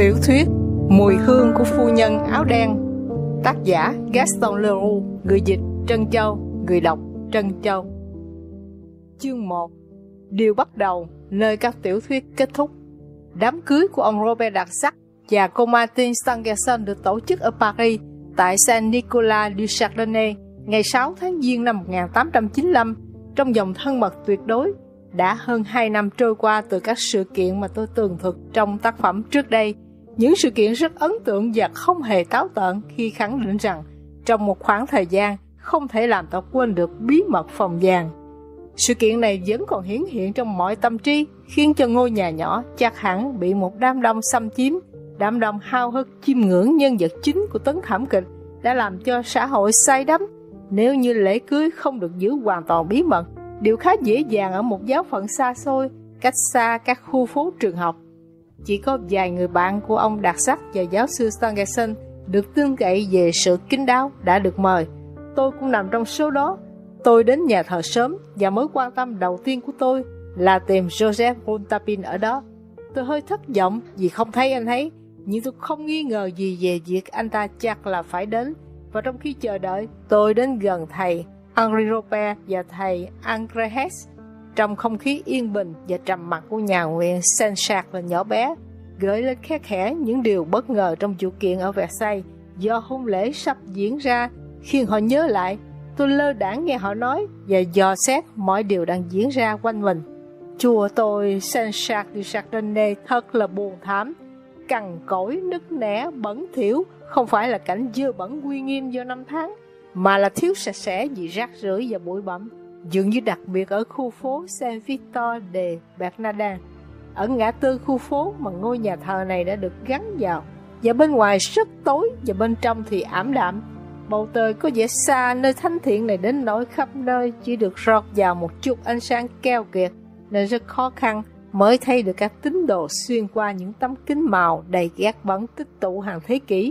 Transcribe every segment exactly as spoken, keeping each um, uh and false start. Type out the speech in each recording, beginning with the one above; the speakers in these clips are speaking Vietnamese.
Tiểu thuyết Mùi hương của phu nhân áo đen. Tác giả Gaston Leroux. Người dịch Trân Châu. Người đọc Trân Châu. Chương một. Điều bắt đầu, nơi các tiểu thuyết kết thúc. Đám cưới của ông Robert Darzac và cô Martine Stangerson được tổ chức ở Paris tại Saint-Nicolas du Chardonnay ngày sáu tháng Giêng năm một nghìn tám trăm chín mươi lăm trong dòng thân mật tuyệt đối. Đã hơn hai năm trôi qua từ các sự kiện mà tôi tường thuật trong tác phẩm trước đây. Những sự kiện rất ấn tượng và không hề táo tợn khi khẳng định rằng trong một khoảng thời gian không thể làm ta quên được bí mật phòng vàng. Sự kiện này vẫn còn hiển hiện trong mọi tâm trí, khiến cho ngôi nhà nhỏ chắc hẳn bị một đám đông xâm chiếm. Đám đông hao hức chiêm ngưỡng nhân vật chính của tấn thảm kịch đã làm cho xã hội say đắm. Nếu như lễ cưới không được giữ hoàn toàn bí mật, điều khá dễ dàng ở một giáo phận xa xôi, cách xa các khu phố trường học. Chỉ có vài người bạn của ông Darzac và giáo sư Stangerson được tin cậy về sự kín đáo đã được mời. Tôi cũng nằm trong số đó. Tôi đến nhà thờ sớm và mối quan tâm đầu tiên của tôi là tìm Joseph Rouletabille ở đó. Tôi hơi thất vọng vì không thấy anh ấy, nhưng tôi không nghi ngờ gì về việc anh ta chắc là phải đến. Và trong khi chờ đợi, tôi đến gần thầy Henri Robert và thầy André Hesse. Trong không khí yên bình và trầm mặc của nhà nguyện Saint-Jacques nhỏ bé, gợi lên khẽ khẽ những điều bất ngờ trong vụ kiện ở Versailles do hôn lễ sắp diễn ra, khiến họ nhớ lại. Tôi lơ đãng nghe họ nói và dò xét mọi điều đang diễn ra quanh mình. Chùa tôi Saint-Jacques du Chardonnay thật là buồn thảm, cằn cỗi, nứt nẻ, bẩn thỉu. Không phải là cảnh dơ bẩn uy nghiêm do năm tháng, mà là thiếu sạch sẽ vì rác rưởi và bụi bặm. Dường như đặc biệt ở khu phố Saint-Victor de Bernardin, ở ngã tư khu phố mà ngôi nhà thờ này đã được gắn vào. Và bên ngoài rất tối và bên trong thì ảm đạm. Bầu trời có vẻ xa nơi thánh thiện này đến nỗi khắp nơi chỉ được rót vào một chút ánh sáng keo kiệt, nên rất khó khăn mới thấy được các tín đồ xuyên qua những tấm kính màu đầy ghét bẩn tích tụ hàng thế kỷ.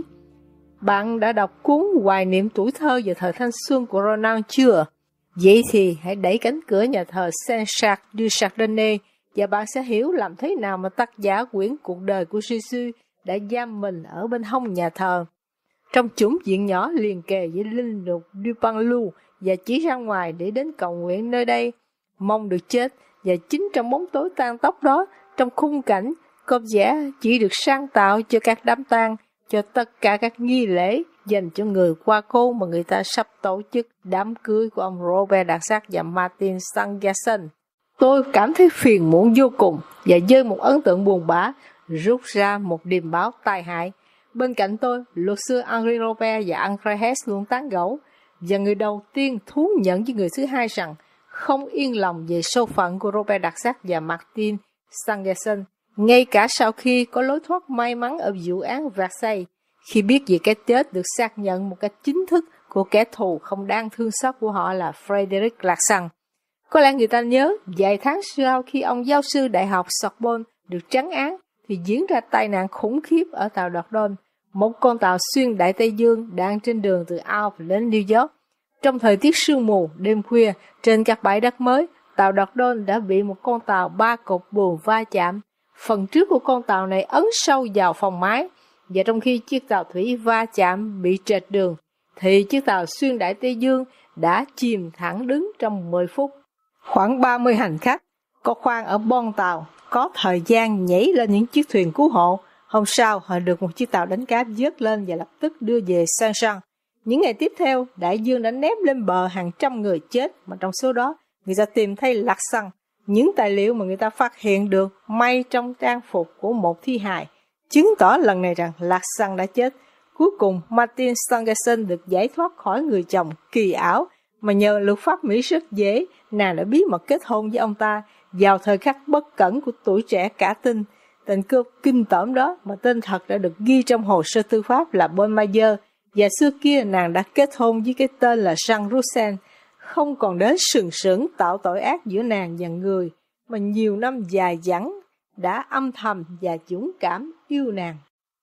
Bạn đã đọc cuốn Hoài niệm tuổi thơ và thời thanh xuân của Ronan chưa? Vậy thì hãy đẩy cánh cửa nhà thờ Saint-Jacques du Chardonnay và bạn sẽ hiểu làm thế nào mà tác giả quyển Cuộc đời của Jesus đã giam mình ở bên hông nhà thờ. Trong chủng viện nhỏ liền kề với linh mục du Panloup và chỉ ra ngoài để đến cầu nguyện nơi đây, mong được chết. Và chính trong bóng tối tan tóc đó, trong khung cảnh có vẻ chỉ được sáng tạo cho các đám tang, cho tất cả các nghi lễ dành cho người qua cố mà người ta sắp tổ chức đám cưới của ông Robert Darzac và Martine Stangerson. Tôi cảm thấy phiền muộn vô cùng và với một ấn tượng buồn bã rút ra một điềm báo tai hại. Bên cạnh tôi, luật sư Henri Robert và André Hesse luôn tán gẫu, và người đầu tiên thú nhận với người thứ hai rằng không yên lòng về số phận của Robert Darzac và Martine Stangerson, ngay cả sau khi có lối thoát may mắn ở vụ án Versailles, khi biết về cái chết được xác nhận một cách chính thức của kẻ thù không đáng thương xót của họ là Frédéric Larsan. Có lẽ người ta nhớ, vài tháng sau khi ông giáo sư đại học Sorbonne được trắng án, thì diễn ra tai nạn khủng khiếp ở tàu Dordogne, một con tàu xuyên Đại Tây Dương đang trên đường từ Havre đến New York. Trong thời tiết sương mù, đêm khuya, trên các bãi đất mới, tàu Dordogne đã bị một con tàu ba cột buồm va chạm. Phần trước của con tàu này ấn sâu vào phòng máy, và trong khi chiếc tàu thủy va chạm bị trệch đường, thì chiếc tàu xuyên Đại Tây Dương đã chìm thẳng đứng trong mười phút. Khoảng ba mươi hành khách có khoang ở bon tàu có thời gian nhảy lên những chiếc thuyền cứu hộ. Hôm sau, họ được một chiếc tàu đánh cá vớt lên và lập tức đưa về Saint-Jean. Những ngày tiếp theo, đại dương đã ném lên bờ hàng trăm người chết, mà trong số đó, người ta tìm thấy Larsan. Những tài liệu mà người ta phát hiện được may trong trang phục của một thi hài, chứng tỏ lần này rằng Larsan đã chết. Cuối cùng, Martine Stangerson được giải thoát khỏi người chồng kỳ ảo, mà nhờ luật pháp Mỹ rất dễ, nàng đã bí mật kết hôn với ông ta vào thời khắc bất cẩn của tuổi trẻ cả tin. Tên cướp kinh tởm đó mà tên thật đã được ghi trong hồ sơ tư pháp là Bonmayer, và xưa kia nàng đã kết hôn với cái tên là Jean Roussel. Không còn đến sừng sững tạo tội ác giữa nàng và người mà nhiều năm dài dẳng đã âm thầm và dũng cảm yêu nàng.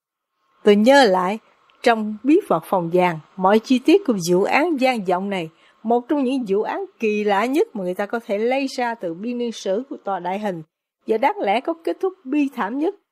Tôi nhớ lại, trong bí mật phòng vàng, mọi chi tiết của vụ án gian vọng này, một trong những vụ án kỳ lạ nhất mà người ta có thể lấy ra từ biên niên sử của tòa đại hình, và đáng lẽ có kết thúc bi thảm nhất,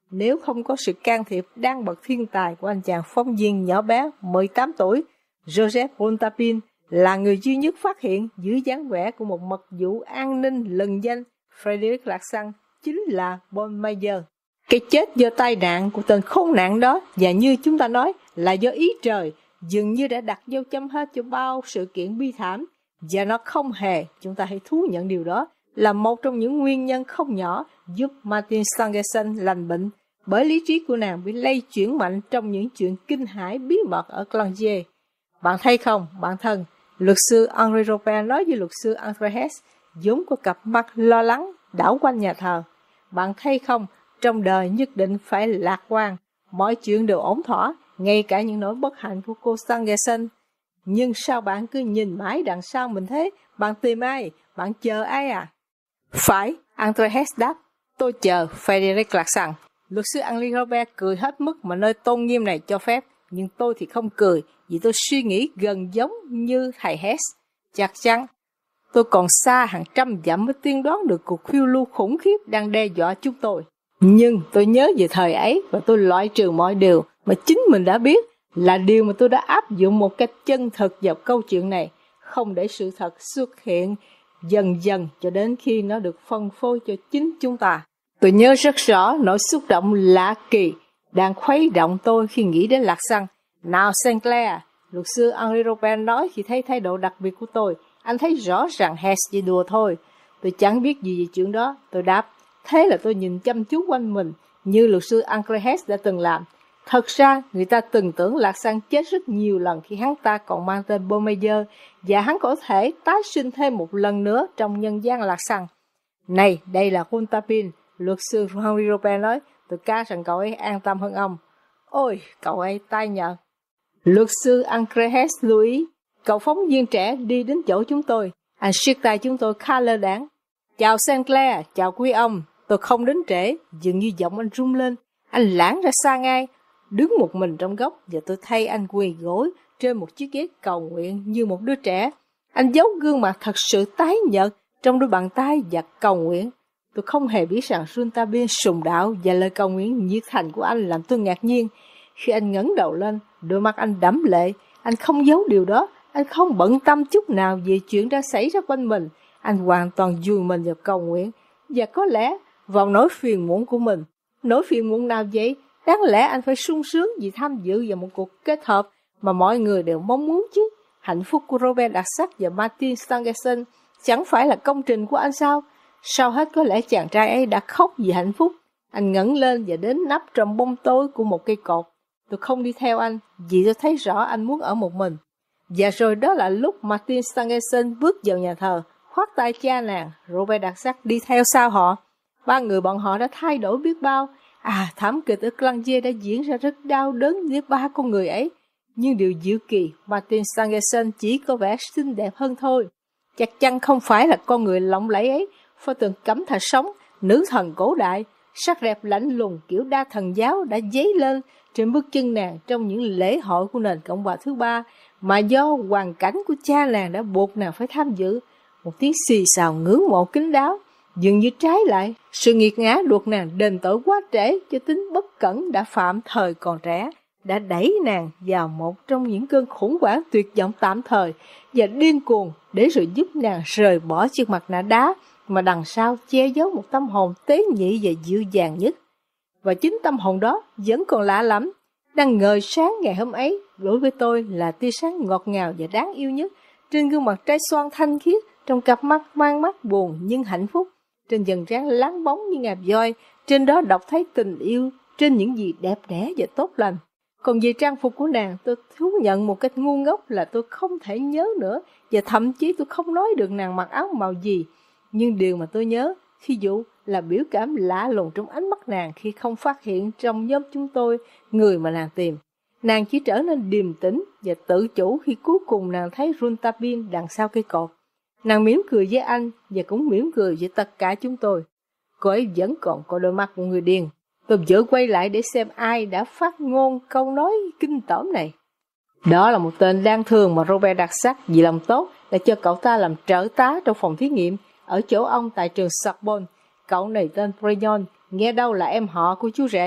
Nếu không có sự can thiệp đang bậc thiên tài của anh chàng phóng viên nhỏ bé mười tám tuổi, Joseph Pontapin là người duy nhất phát hiện dưới dáng vẻ của một mật vụ an ninh lừng danh Frederic Larsan chính là Paul Meyer. Cái chết do tai nạn của tên khốn nạn đó, và như chúng ta nói là do ý trời, dường như đã đặt dấu chấm hết cho bao sự kiện bi thảm, và nó không hề, chúng ta hãy thú nhận điều đó, là một trong những nguyên nhân không nhỏ giúp Martin Stangerson lành bệnh, bởi lý trí của nàng bị lây chuyển mạnh trong những chuyện kinh hãi bí mật ở Clangier. Bạn thấy không, bạn thân, luật sư Henri Robert nói với luật sư André Hess, vốn có cặp mắt lo lắng đảo quanh nhà thờ. Bạn thấy không, trong đời nhất định phải lạc quan, mọi chuyện đều ổn thỏa, ngay cả những nỗi bất hạnh của cô Stangerson. Nhưng sao bạn cứ nhìn mãi đằng sau mình thế? Bạn tìm ai? Bạn chờ ai à? Phải, André Hess đáp, tôi chờ Frederic Larsan. Luật sư Henri Robert cười hết mức mà nơi tôn nghiêm này cho phép, nhưng tôi thì không cười, vì tôi suy nghĩ gần giống như thầy Hess. Chắc chắn, tôi còn xa hàng trăm dặm mới tiên đoán được cuộc phiêu lưu khủng khiếp đang đe dọa chúng tôi. Nhưng tôi nhớ về thời ấy và tôi loại trừ mọi điều mà chính mình đã biết là điều mà tôi đã áp dụng một cách chân thực vào câu chuyện này, không để sự thật xuất hiện dần dần cho đến khi nó được phân phối cho chính chúng ta. Tôi nhớ rất rõ nỗi xúc động lạ kỳ đang khuấy động tôi khi nghĩ đến Larsan. Nào Saint Clair, luật sư Henri Robert nói khi thấy thái độ đặc biệt của tôi, anh thấy rõ ràng Hess chỉ đùa thôi. Tôi chẳng biết gì về chuyện đó, tôi đáp. Thế là tôi nhìn chăm chú quanh mình, như luật sư André Hess đã từng làm. Thật ra, người ta từng tưởng Larsan chết rất nhiều lần khi hắn ta còn mang tên Paul Meyer, và hắn có thể tái sinh thêm một lần nữa trong nhân gian Larsan. Này, đây là Pontapin, luật sư Henri Robert nói, tôi cá rằng cậu ấy an tâm hơn ông. Ôi, cậu ấy tai nhợt. Luật sư André Hess lưu ý, cậu phóng viên trẻ đi đến chỗ chúng tôi. Anh siết tay chúng tôi khá lơ đãng. Chào Saint Clair, chào quý ông. Tôi không đến trễ, dường như giọng anh rung lên. Anh lãng ra xa ngay, đứng một mình trong góc, và tôi thấy anh quỳ gối trên một chiếc ghế cầu nguyện như một đứa trẻ. Anh giấu gương mặt thật sự tái nhợt trong đôi bàn tay và cầu nguyện. Tôi không hề biết rằng Pontapin sùng đạo và lời cầu nguyện nhiệt thành của anh làm tôi ngạc nhiên. Khi anh ngẩng đầu lên, đôi mắt anh đẫm lệ. Anh không giấu điều đó, anh không bận tâm chút nào về chuyện đã xảy ra quanh mình. Anh hoàn toàn vùi mình vào cầu nguyện, và có lẽ vào nỗi phiền muộn của mình. Nỗi phiền muộn nào vậy? Đáng lẽ anh phải sung sướng vì tham dự vào một cuộc kết hợp mà mọi người đều mong muốn chứ. Hạnh phúc của Robert Darzac và Martin Stangerson chẳng phải là công trình của anh sao? Sau hết có lẽ chàng trai ấy đã khóc vì hạnh phúc. Anh ngẩng lên và đến nắp trong bóng tối của một cây cột. Tôi không đi theo anh, vì tôi thấy rõ anh muốn ở một mình. Và rồi đó là lúc Martin Stangerson bước vào nhà thờ, khoác tay cha nàng, Robert Darzac đi theo sau họ. Ba người bọn họ đã thay đổi biết bao. À, thảm kịch ở Clangier đã diễn ra rất đau đớn với ba con người ấy. Nhưng điều diệu kỳ, Martin Stangerson chỉ có vẻ xinh đẹp hơn thôi. Chắc chắn không phải là con người lộng lẫy ấy, pho tượng cẩm thạch sống, nữ thần cổ đại, sắc đẹp lạnh lùng kiểu đa thần giáo đã dấy lên trên bước chân nàng trong những lễ hội của nền Cộng hòa thứ ba mà do hoàn cảnh của cha nàng đã buộc nàng phải tham dự. Một tiếng xì xào ngưỡng mộ kín đáo, dường như trái lại, sự nghiệt ngã buộc nàng đền tội quá trễ cho tính bất cẩn đã phạm thời còn trẻ, đã đẩy nàng vào một trong những cơn khủng hoảng tuyệt vọng tạm thời và điên cuồng để rồi giúp nàng rời bỏ chiếc mặt nạ đá mà đằng sau che giấu một tâm hồn tế nhị và dịu dàng nhất. Và chính tâm hồn đó vẫn còn lạ lắm, đang ngời sáng ngày hôm ấy đối với tôi là tia sáng ngọt ngào và đáng yêu nhất trên gương mặt trái xoan thanh khiết, trong cặp mắt mang mắt buồn nhưng hạnh phúc, trên dần trán láng bóng như ngà voi, trên đó đọc thấy tình yêu, trên những gì đẹp đẽ và tốt lành. Còn về trang phục của nàng, tôi thú nhận một cách ngu ngốc là tôi không thể nhớ nữa, và thậm chí tôi không nói được nàng mặc áo màu gì. Nhưng điều mà tôi nhớ, thí dụ là biểu cảm lạ lùng trong ánh mắt nàng khi không phát hiện trong nhóm chúng tôi người mà nàng tìm. Nàng chỉ trở nên điềm tĩnh và tự chủ khi cuối cùng nàng thấy Pontapin đằng sau cây cột. Nàng mỉm cười với anh và cũng mỉm cười với tất cả chúng tôi. Cô ấy vẫn còn có đôi mắt của người điên. Tôi vội quay lại để xem ai đã phát ngôn câu nói kinh tởm này. Đó là một tên đáng thương mà Robert Darzac vì lòng tốt đã cho cậu ta làm trợ tá trong phòng thí nghiệm ở chỗ ông tại trường Sorbonne. Cậu này tên Brignon, nghe đâu là em họ của chú rể.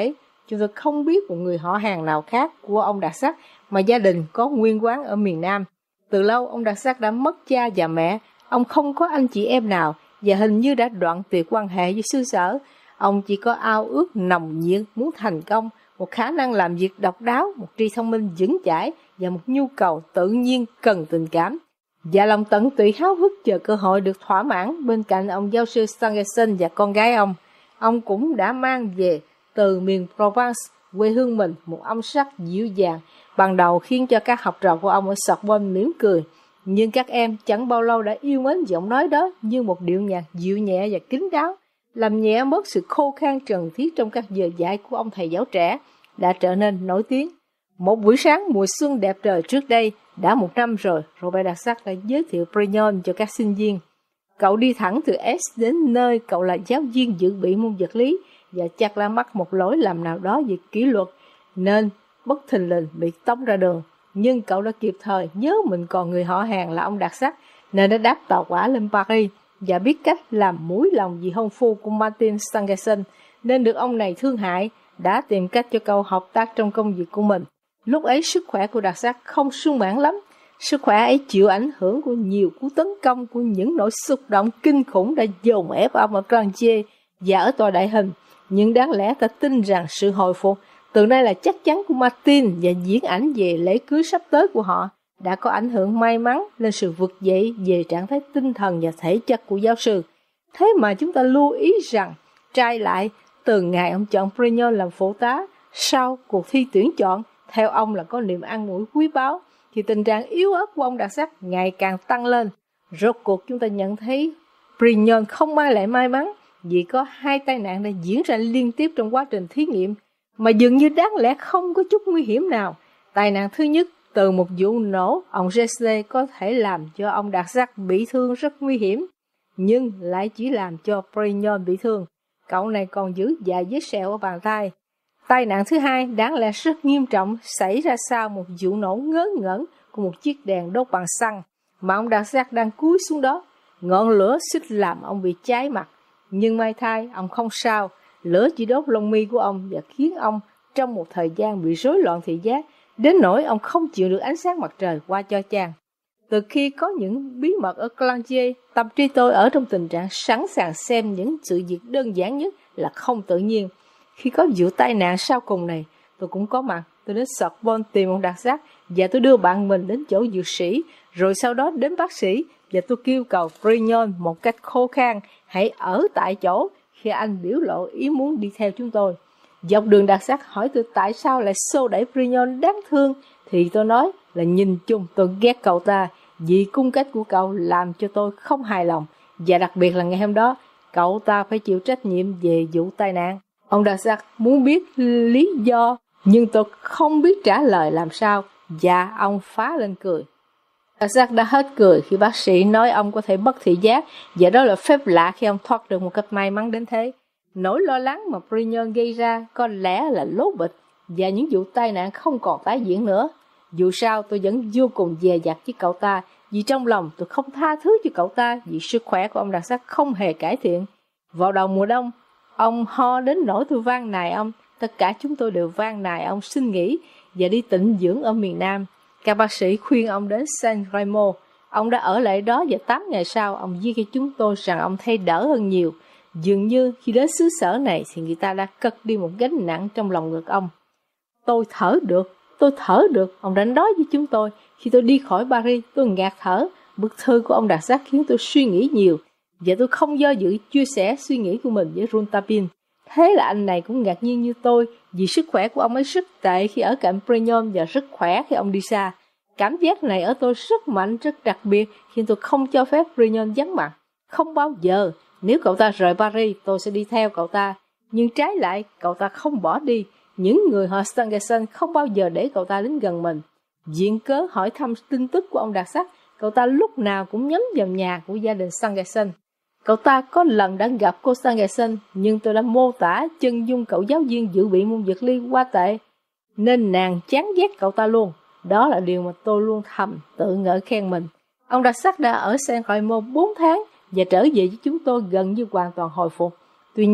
chúng tôi không biết một người họ hàng nào khác của ông Đạt Sắc mà gia đình có nguyên quán ở miền Nam. Từ lâu ông Đạt Sắc đã mất cha và mẹ, ông không có anh chị em nào và hình như đã đoạn tuyệt quan hệ với xứ sở. Ông chỉ có ao ước nồng nhiệt muốn thành công, một khả năng làm việc độc đáo, một tri thông minh vững chãi và một nhu cầu tự nhiên cần tình cảm. Và lòng tận tụy háo hức chờ cơ hội được thỏa mãn bên cạnh ông giáo sư Stangerson và con gái ông. Ông cũng đã mang về từ miền Provence, quê hương mình, một âm sắc dịu dàng, ban đầu khiến cho các học trò của ông ở Sorbonne mỉm cười. Nhưng các em chẳng bao lâu đã yêu mến giọng nói đó như một điệu nhạc dịu nhẹ và kín đáo, làm nhẹ bớt sự khô khan trần thiết trong các giờ dạy của ông thầy giáo trẻ, đã trở nên nổi tiếng. Một buổi sáng mùa xuân đẹp trời trước đây, đã một năm rồi, Robert Đạt Sắc đã giới thiệu Prignon cho các sinh viên. Cậu đi thẳng từ S đến nơi cậu là giáo viên dự bị môn vật lý và chắc là mắc một lỗi làm nào đó về kỷ luật, nên bất thình lình bị tống ra đường. Nhưng cậu đã kịp thời nhớ mình còn người họ hàng là ông Đạt Sắc, nên đã đáp tàu hỏa lên Paris và biết cách làm mũi lòng vì hôn phu của Martin Stangerson, nên được ông này thương hại, đã tìm cách cho cậu hợp tác trong công việc của mình. Lúc ấy sức khỏe của Đạt Sắc không sung mãn lắm. Sức khỏe ấy chịu ảnh hưởng của nhiều cú tấn công của những nỗi xúc động kinh khủng đã dồn ép ông ở Clantier và ở tòa đại hình. Nhưng đáng lẽ ta tin rằng sự hồi phục từ nay là chắc chắn của Martin và diễn ảnh về lễ cưới sắp tới của họ đã có ảnh hưởng may mắn lên sự vực dậy về trạng thái tinh thần và thể chất của giáo sư. Thế mà chúng ta lưu ý rằng trai lại từ ngày ông chọn Prignon làm phụ tá, sau cuộc thi tuyển chọn, theo ông là có niềm an ủi quý báu, thì tình trạng yếu ớt của ông Đạt Sắc ngày càng tăng lên. Rốt cuộc chúng ta nhận thấy Prignon không mang lại may mắn vì có hai tai nạn đã diễn ra liên tiếp trong quá trình thí nghiệm mà dường như đáng lẽ không có chút nguy hiểm nào. Tai nạn thứ nhất, từ một vụ nổ, ông Jesle có thể làm cho ông Đạt Sắc bị thương rất nguy hiểm, nhưng lại chỉ làm cho Prignon bị thương. Cậu này còn giữ vài vết sẹo ở bàn tay. Tai nạn thứ hai đáng lẽ rất nghiêm trọng xảy ra sau một vụ nổ ngớ ngẩn của một chiếc đèn đốt bằng xăng mà ông Đạt Sắc đang cúi xuống đó. Ngọn lửa xích làm ông bị cháy mặt, nhưng may thay ông không sao. Lửa chỉ đốt lông mi của ông và khiến ông trong một thời gian bị rối loạn thị giác, đến nỗi ông không chịu được ánh sáng mặt trời qua cho chang. Từ khi có những bí mật ở Clantier, tâm trí tôi ở trong tình trạng sẵn sàng xem những sự việc đơn giản nhất là không tự nhiên. Khi có vụ tai nạn sau cùng này, tôi cũng có mặt. Tôi đến Sorbonne tìm ông Đạt Sắc và tôi đưa bạn mình đến chỗ dược sĩ, rồi sau đó đến bác sĩ và tôi kêu cầu Prignon một cách khô khan hãy ở tại chỗ khi anh biểu lộ ý muốn đi theo chúng tôi. Dọc đường Đạt Sắc hỏi tôi tại sao lại xô đẩy Prignon đáng thương, thì tôi nói là nhìn chung tôi ghét cậu ta vì cung cách của cậu làm cho tôi không hài lòng, và đặc biệt là ngày hôm đó cậu ta phải chịu trách nhiệm về vụ tai nạn. Ông Đạt Sắc muốn biết lý do, nhưng tôi không biết trả lời làm sao, và ông phá lên cười. Đạt Sắc đã hết cười khi bác sĩ nói ông có thể mất thị giác, và đó là phép lạ khi ông thoát được một cách may mắn đến thế. Nỗi lo lắng mà Prignon gây ra có lẽ là lố bịch, và những vụ tai nạn không còn tái diễn nữa. Dù sao tôi vẫn vô cùng dè dặt với cậu ta, vì trong lòng tôi không tha thứ cho cậu ta vì sức khỏe của ông Đạt Sắc không hề cải thiện. Vào đầu mùa đông, ông ho đến nỗi tôi van nài ông, tất cả chúng tôi đều van nài ông xin nghỉ và đi tịnh dưỡng ở miền Nam. Các bác sĩ khuyên ông đến Saint Remo. Ông đã ở lại đó và tám ngày sau ông viết cho chúng tôi rằng ông thấy đỡ hơn nhiều. Dường như khi đến xứ sở này thì người ta đã cất đi một gánh nặng trong lòng ngực ông. Tôi thở được, tôi thở được, ông đã nói với chúng tôi. Khi tôi đi khỏi Paris, tôi ngạt thở. Bức thư của ông Đạt Sắc khiến tôi suy nghĩ nhiều, và tôi không do dự chia sẻ suy nghĩ của mình với Rouletabille. Thế là anh này cũng ngạc nhiên như tôi, vì sức khỏe của ông ấy rất tệ khi ở cạnh Prignon và rất khỏe khi ông đi xa. Cảm giác này ở tôi rất mạnh, rất đặc biệt khi tôi không cho phép Prignon vắng mặt. Không bao giờ, nếu cậu ta rời Paris, tôi sẽ đi theo cậu ta. Nhưng trái lại, cậu ta không bỏ đi. Những người họ Stangerson không bao giờ để cậu ta đến gần mình. Viện cớ hỏi thăm tin tức của ông Đạt Sắc, cậu ta lúc nào cũng nhắm vào nhà của gia đình Stangerson. Cậu ta có lần đã gặp cô Stangerson, nhưng tôi đã mô tả chân dung cậu giáo viên dự bị môn vật lý quá tệ, nên nàng chán ghét cậu ta luôn. Đó là điều mà tôi luôn thầm tự ngợi khen mình. Ông Đạt Sắc đã ở Saint Remo bốn tháng và trở về với chúng tôi gần như hoàn toàn hồi phục. Tuy nhiên,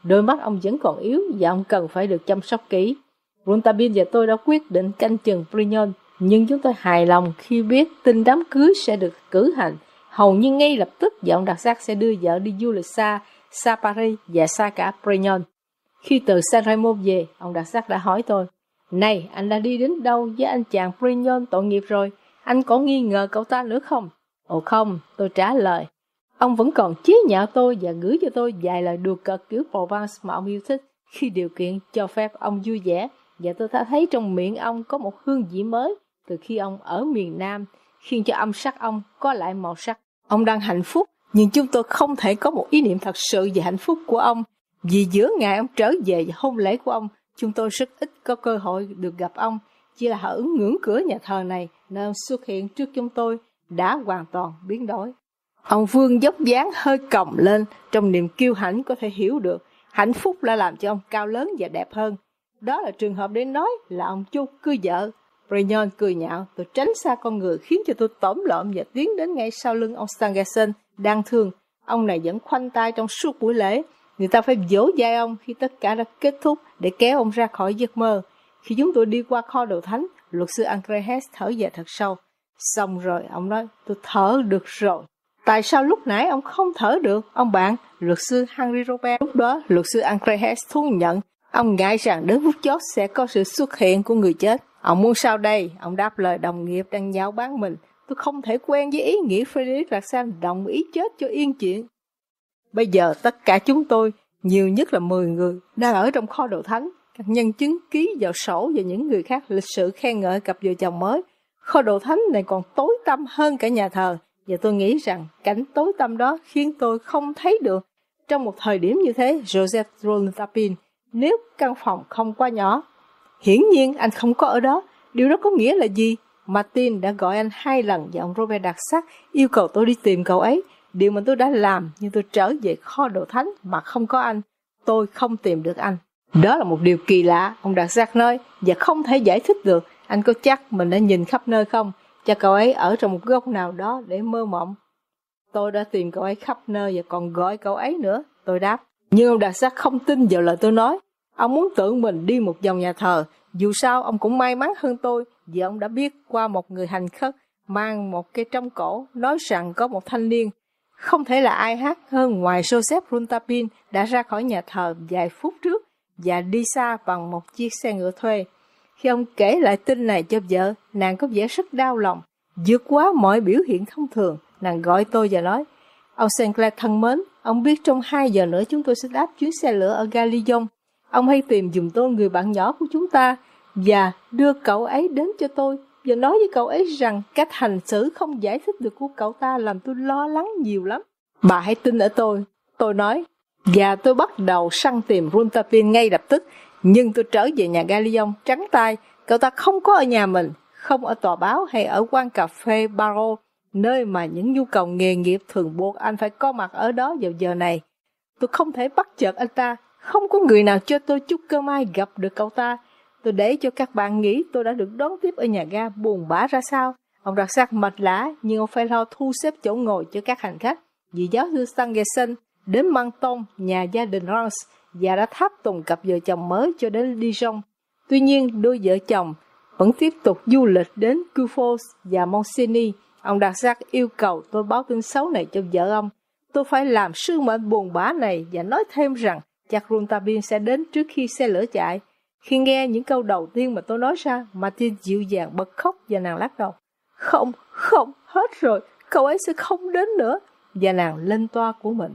Đôi mắt ông vẫn còn yếu và ông cần phải được chăm sóc kỹ. Rontabin và tôi đã quyết định canh chừng Prignon, nhưng chúng tôi hài lòng khi biết tin đám cưới sẽ được cử hành hầu như ngay lập tức, và ông đặc sắc sẽ đưa vợ đi du lịch xa, xa Paris và xa cả Prignon. Khi từ San Remo về, ông đặc sắc đã hỏi tôi, này, anh đã đi đến đâu với anh chàng Prignon tội nghiệp rồi? Anh có nghi ngờ cậu ta nữa không? Ồ không, tôi trả lời. Ông vẫn còn chế nhạo tôi và gửi cho tôi vài lời đùa cợt kiểu Provence mà ông yêu thích khi điều kiện cho phép ông vui vẻ, và tôi đã thấy trong miệng ông có một hương vị mới từ khi ông ở miền Nam, khiến cho âm sắc ông có lại màu sắc. Ông đang hạnh phúc, nhưng chúng tôi không thể có một ý niệm thật sự về hạnh phúc của ông, vì giữa ngày ông trở về và hôn lễ của ông, chúng tôi rất ít có cơ hội được gặp ông. Chỉ là ở ngưỡng cửa nhà thờ này, nơi ông xuất hiện trước chúng tôi, đã hoàn toàn biến đổi. Ông vươn dốc dáng hơi còng lên, trong niềm kiêu hãnh có thể hiểu được, hạnh phúc đã làm cho ông cao lớn và đẹp hơn. Đó là trường hợp để nói là ông chú cưới vợ. Prignon cười nhạo, tôi tránh xa con người khiến cho tôi tổm lợm và tiến đến ngay sau lưng ông Stangerson đang thương. Ông này vẫn khoanh tay trong suốt buổi lễ. Người ta phải vỗ vai ông khi tất cả đã kết thúc để kéo ông ra khỏi giấc mơ. Khi chúng tôi đi qua kho đồ thánh, luật sư Andreas thở dài thật sâu. Xong rồi, ông nói, tôi thở được rồi. Tại sao lúc nãy ông không thở được, ông bạn? Luật sư Henry Robert. Lúc đó, luật sư Andreas thú nhận. Ông ngại rằng đến phút chót sẽ có sự xuất hiện của người chết. Ông muốn sao đây? Ông đáp lời đồng nghiệp đang nhạo báng mình. Tôi không thể quen với ý nghĩ Frederick Larsan đồng ý chết cho yên chuyện. Bây giờ tất cả chúng tôi, nhiều nhất là mười người, đang ở trong kho đồ thánh. Các nhân chứng ký vào sổ và những người khác lịch sự khen ngợi cặp vợ chồng mới. Kho đồ thánh này còn tối tăm hơn cả nhà thờ, và tôi nghĩ rằng cảnh tối tăm đó khiến tôi không thấy được. Trong một thời điểm như thế, Joseph Rontabin, nếu căn phòng không quá nhỏ. Hiển nhiên anh không có ở đó. Điều đó có nghĩa là gì? Martin đã gọi anh hai lần và ông Robert đặc sắc yêu cầu tôi đi tìm cậu ấy. Điều mà tôi đã làm, nhưng tôi trở về kho đồ thánh mà không có anh. Tôi không tìm được anh. Đó là một điều kỳ lạ, ông đặc sắc nói, và không thể giải thích được. Anh có chắc mình đã nhìn khắp nơi không? Cho cậu ấy ở trong một góc nào đó để mơ mộng. Tôi đã tìm cậu ấy khắp nơi và còn gọi cậu ấy nữa, tôi đáp. Nhưng ông đặc sắc không tin vào lời tôi nói. Ông muốn tự mình đi một vòng nhà thờ. Dù sao ông cũng may mắn hơn tôi, vì ông đã biết qua một người hành khất mang một cây trong cổ nói rằng có một thanh niên không thể là ai khác hơn ngoài Joseph Rontabin đã ra khỏi nhà thờ vài phút trước và đi xa bằng một chiếc xe ngựa thuê. Khi ông kể lại tin này cho vợ, nàng có vẻ rất đau lòng. Vượt quá mọi biểu hiện thông thường, nàng gọi tôi và nói, ông Sinclair thân mến, ông biết trong hai giờ nữa chúng tôi sẽ đáp chuyến xe lửa ở ga Lyon. Ông hãy tìm giùm tôi người bạn nhỏ của chúng ta và đưa cậu ấy đến cho tôi và nói với cậu ấy rằng cách hành xử không giải thích được của cậu ta làm tôi lo lắng nhiều lắm. Bà hãy tin ở tôi, tôi nói. Và tôi bắt đầu săn tìm Rontabin ngay lập tức, nhưng tôi trở về nhà ga Lyon trắng tay. Cậu ta không có ở nhà mình, không ở tòa báo hay ở quán cà phê Barreau, nơi mà những nhu cầu nghề nghiệp thường buộc anh phải có mặt ở đó vào giờ này. Tôi không thể bắt chợt anh ta. Không có người nào cho tôi chúc cơ may gặp được cậu ta. Tôi để cho các bạn nghĩ tôi đã được đón tiếp ở nhà ga buồn bã ra sao. Ông đặc sắc mệt lả, nhưng ông phải lo thu xếp chỗ ngồi cho các hành khách. Vì giáo sư Stangerson đến Menton, nhà gia đình Rance, và đã tháp tùng cặp vợ chồng mới cho đến Dijon. Tuy nhiên, đôi vợ chồng vẫn tiếp tục du lịch đến Cuffos và Monsigny. Ông đặc sắc yêu cầu tôi báo tin xấu này cho vợ ông. Tôi phải làm sứ mệnh buồn bã này và nói thêm rằng chắc Rontabin sẽ đến trước khi xe lửa chạy. Khi nghe những câu đầu tiên mà tôi nói ra, Martin dịu dàng bật khóc và nàng lắc đầu. Không, không, hết rồi, cậu ấy sẽ không đến nữa. Và nàng lên toa của mình.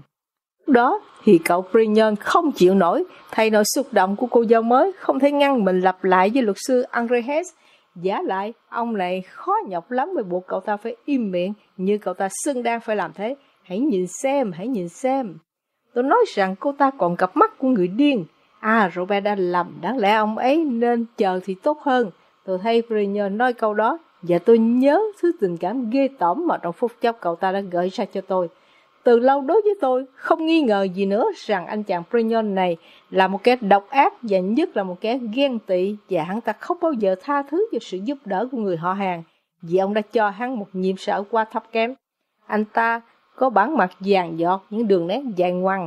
Đó thì cậu Prignon không chịu nổi, thay nỗi xúc động của cô dâu mới, không thể ngăn mình lặp lại với luật sư Andreas. Giả lại, ông này khó nhọc lắm mới buộc cậu ta phải im miệng, như cậu ta xưng đang phải làm thế. Hãy nhìn xem, hãy nhìn xem. Tôi nói rằng cô ta còn cặp mắt của người điên. À, Robert đã lầm, đáng lẽ ông ấy nên chờ thì tốt hơn. Tôi thấy Prignon nói câu đó, và tôi nhớ thứ tình cảm ghê tởm mà trong phút chốc cậu ta đã gợi ra cho tôi. Từ lâu đối với tôi, không nghi ngờ gì nữa rằng anh chàng Prignon này là một kẻ độc ác và nhất là một kẻ ghen tị, và hắn ta không bao giờ tha thứ cho sự giúp đỡ của người họ hàng, vì ông đã cho hắn một nhiệm sở qua thấp kém. Anh ta có bản mặt vàng giọt, những đường nét dài ngoằng,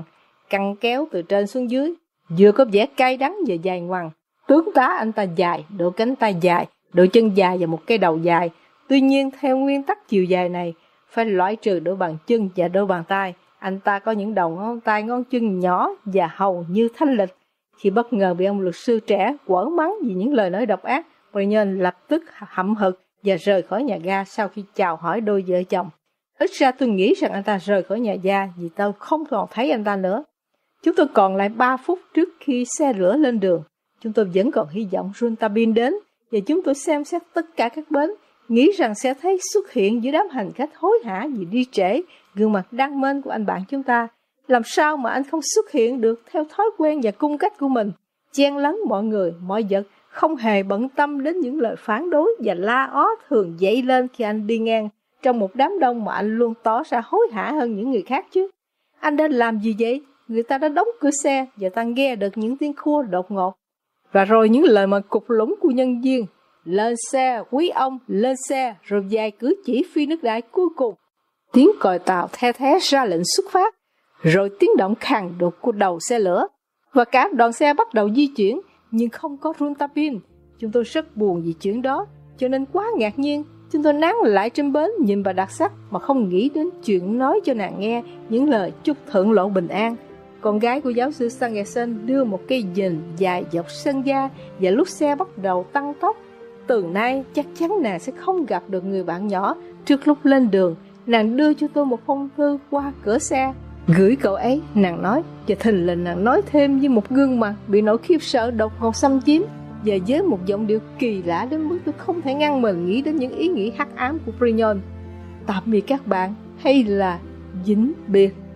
căng kéo từ trên xuống dưới, vừa có vẻ cay đắng và dài ngoằng. Tướng tá anh ta dài, đôi cánh tay dài, đôi chân dài và một cái đầu dài. Tuy nhiên, theo nguyên tắc chiều dài này, phải loại trừ đôi bàn chân và đôi bàn tay. Anh ta có những đầu ngón tay, ngón chân nhỏ và hầu như thanh lịch. Khi bất ngờ bị ông luật sư trẻ quở mắng vì những lời nói độc ác, Brennan lập tức hậm hực và rời khỏi nhà ga sau khi chào hỏi đôi vợ chồng. Ít ra tôi nghĩ rằng anh ta rời khỏi nhà ga vì tôi không còn thấy anh ta nữa. Chúng tôi còn lại ba phút trước khi xe lửa lên đường. Chúng tôi vẫn còn hy vọng Rontabin đến và chúng tôi xem xét tất cả các bến, nghĩ rằng sẽ thấy xuất hiện giữa đám hành khách hối hả vì đi trễ gương mặt đăng mênh của anh bạn chúng ta. Làm sao mà anh không xuất hiện được theo thói quen và cung cách của mình, chen lấn mọi người, mọi vật, không hề bận tâm đến những lời phản đối và la ó thường dậy lên khi anh đi ngang trong một đám đông mà anh luôn tỏ ra hối hả hơn những người khác chứ. Anh đã làm gì vậy? Người ta đã đóng cửa xe và ta nghe được những tiếng khua đột ngột. Và rồi những lời mà cục lũng của nhân viên, lên xe, quý ông, lên xe, rồi vài cử chỉ phi nước đại cuối cùng. Tiếng còi tàu the thé ra lệnh xuất phát, rồi tiếng động khàn đục của đầu xe lửa. Và cả đoàn xe bắt đầu di chuyển, nhưng không có Rontabin. Chúng tôi rất buồn vì chuyện đó, cho nên quá ngạc nhiên. Chúng tôi nán lại trên bến nhìn bà đặc sắc mà không nghĩ đến chuyện nói cho nàng nghe những lời chúc thượng lộ bình an. Con gái của giáo sư Stangerson đưa một cây dình dài dọc sân ga và lúc xe bắt đầu tăng tốc. Từ nay chắc chắn nàng sẽ không gặp được người bạn nhỏ. Trước lúc lên đường, nàng đưa cho tôi một phong thư qua cửa xe. Gửi cậu ấy, nàng nói, và thình lình nàng nói thêm với một gương mặt bị nỗi khiếp sợ đột ngột xâm chiếm, và với một giọng điệu kỳ lạ đến mức tôi không thể ngăn mình nghĩ đến những ý nghĩ hắc ám của Brennan. Tạm biệt các bạn, hay là vĩnh biệt.